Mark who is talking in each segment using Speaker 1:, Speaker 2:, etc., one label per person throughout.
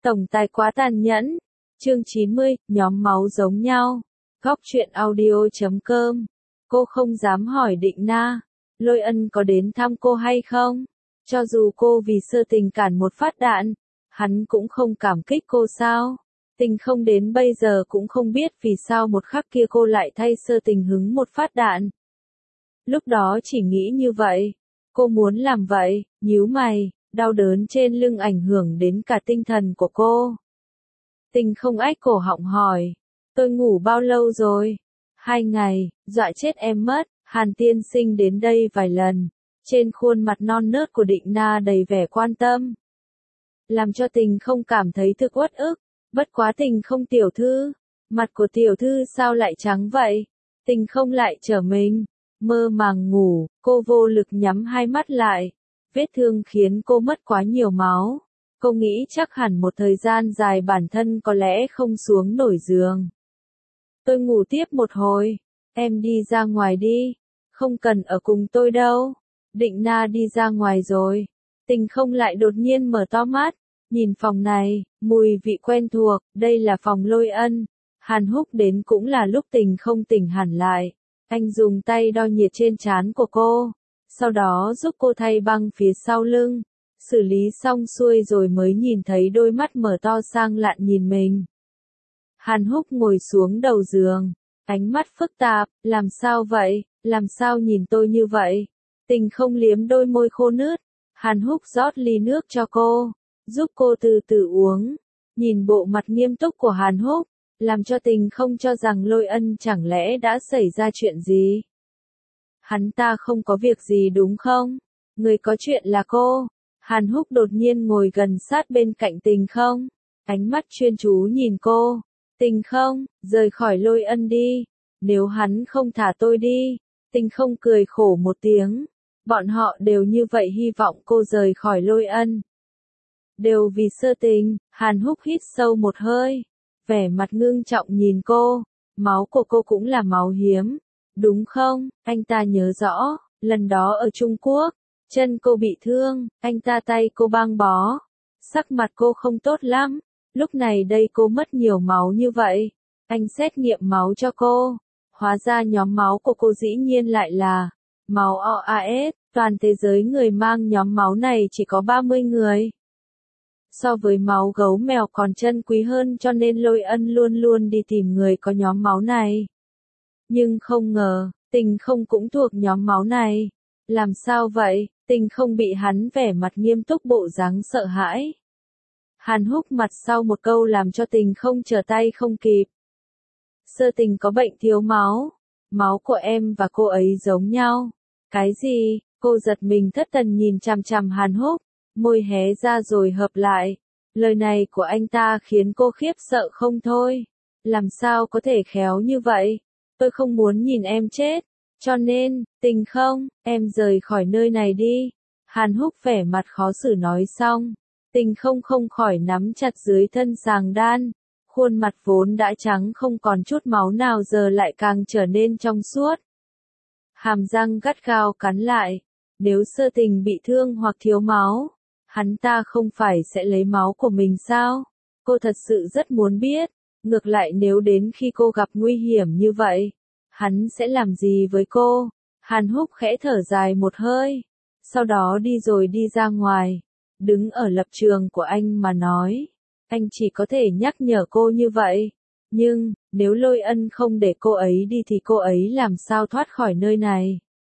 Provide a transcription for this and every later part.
Speaker 1: Tổng tài quá tàn nhẫn. Chương 90, nhóm máu giống nhau. Góc truyện audio.com. Cô không dám hỏi Định Na, Lôi Ân có đến thăm cô hay không? Cho dù cô vì Sơ Tình cản một phát đạn, hắn cũng không cảm kích cô sao? Tình không đến bây giờ cũng không biết vì sao một khắc kia cô lại thay Sơ Tình hứng một phát đạn. Lúc đó chỉ nghĩ như vậy. Cô muốn làm vậy, nhíu mày, đau đớn trên lưng ảnh hưởng đến cả tinh thần của cô. Tình không ách cổ họng hỏi, tôi ngủ bao lâu rồi? 2 ngày, dọa chết em mất. Hàn tiên sinh đến đây vài lần, trên khuôn mặt non nớt của Định Na đầy vẻ quan tâm. Làm cho Tình không cảm thấy thực uất ức, bất quá Tình không tiểu thư, mặt của tiểu thư sao lại trắng vậy? Tình không lại trở mình, mơ màng ngủ, cô vô lực nhắm hai mắt lại, vết thương khiến cô mất quá nhiều máu. Cô nghĩ chắc hẳn một thời gian dài bản thân có lẽ không xuống nổi giường. Tôi ngủ tiếp một hồi, em đi ra ngoài đi, không cần ở cùng tôi đâu. Định Na đi ra ngoài rồi. Tình không lại đột nhiên mở to mắt, nhìn phòng này, mùi vị quen thuộc, đây là phòng Lôi Ân. Hàn Húc đến cũng là lúc Tình không tỉnh hẳn lại. Anh dùng tay đo nhiệt trên trán của cô, sau đó giúp cô thay băng phía sau lưng. Xử lý xong xuôi rồi mới nhìn thấy đôi mắt mở to sang lạn nhìn mình. Hàn Húc ngồi xuống đầu giường, ánh mắt phức tạp, làm sao vậy, làm sao nhìn tôi như vậy? Tình không liếm đôi môi khô nướt, Hàn Húc rót ly nước cho cô, giúp cô từ từ uống. Nhìn bộ mặt nghiêm túc của Hàn Húc, làm cho Tình không cho rằng Lôi Ân chẳng lẽ đã xảy ra chuyện gì. Hắn ta không có việc gì đúng không? Người có chuyện là cô. Hàn Húc đột nhiên ngồi gần sát bên cạnh Tình không, ánh mắt chuyên chú nhìn cô. Tình không, rời khỏi Lôi Ân đi, nếu hắn không thả tôi đi. Tình không cười khổ một tiếng, bọn họ đều như vậy hy vọng cô rời khỏi Lôi Ân. Đều vì Sơ Tình. Hàn Húc hít sâu một hơi, vẻ mặt ngưng trọng nhìn cô, máu của cô cũng là máu hiếm, đúng không? Anh ta nhớ rõ, lần đó ở Trung Quốc, chân cô bị thương, anh ta tay cô băng bó, sắc mặt cô không tốt lắm, lúc này đây cô mất nhiều máu như vậy, anh xét nghiệm máu cho cô, hóa ra nhóm máu của cô dĩ nhiên lại là máu OAS, toàn thế giới người mang nhóm máu này chỉ có 30 người. So với máu gấu mèo còn chân quý hơn cho nên Lôi Ân luôn luôn đi tìm người có nhóm máu này. Nhưng không ngờ, Tình không cũng thuộc nhóm máu này. Làm sao vậy? Tình không bị hắn vẻ mặt nghiêm túc bộ dáng sợ hãi. Hàn Húc mặt sau một câu làm cho Tình không trở tay không kịp. Sơ Tình có bệnh thiếu máu. Máu của em và cô ấy giống nhau. Cái gì? Cô giật mình thất thần nhìn chằm chằm Hàn Húc, môi hé ra rồi hợp lại. Lời này của anh ta khiến cô khiếp sợ không thôi. Làm sao có thể khéo như vậy? Tôi không muốn nhìn em chết. Cho nên, Tình không, em rời khỏi nơi này đi. Hàn Húc vẻ mặt khó xử nói xong. Tình không khỏi nắm chặt dưới thân sàng đan. Khuôn mặt vốn đã trắng không còn chút máu nào giờ lại càng trở nên trong suốt. Hàm răng gắt gao cắn lại. Nếu Sơ Tình bị thương hoặc thiếu máu, hắn ta không phải sẽ lấy máu của mình sao? Cô thật sự rất muốn biết. Ngược lại nếu đến khi cô gặp nguy hiểm như vậy, hắn sẽ làm gì với cô? Hàn Húc khẽ thở dài một hơi, sau đó đi rồi đi ra ngoài. Đứng ở lập trường của anh mà nói, anh chỉ có thể nhắc nhở cô như vậy. Nhưng, nếu Lôi Ân không để cô ấy đi thì cô ấy làm sao thoát khỏi nơi này?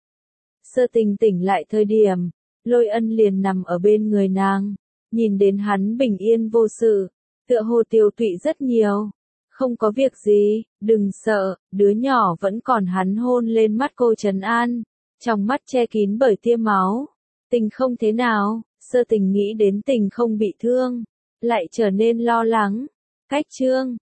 Speaker 1: Sơ Tình tỉnh lại thời điểm, Lôi Ân liền nằm ở bên người nàng, nhìn đến hắn bình yên vô sự, tựa hồ tiều tụy rất nhiều. Không có việc gì, đừng sợ, đứa nhỏ vẫn còn. Hắn hôn lên mắt cô trấn an, trong mắt che kín bởi tia máu. Tình không thế nào? Sơ Tình nghĩ đến Tình không bị thương, lại trở nên lo lắng. Cách chương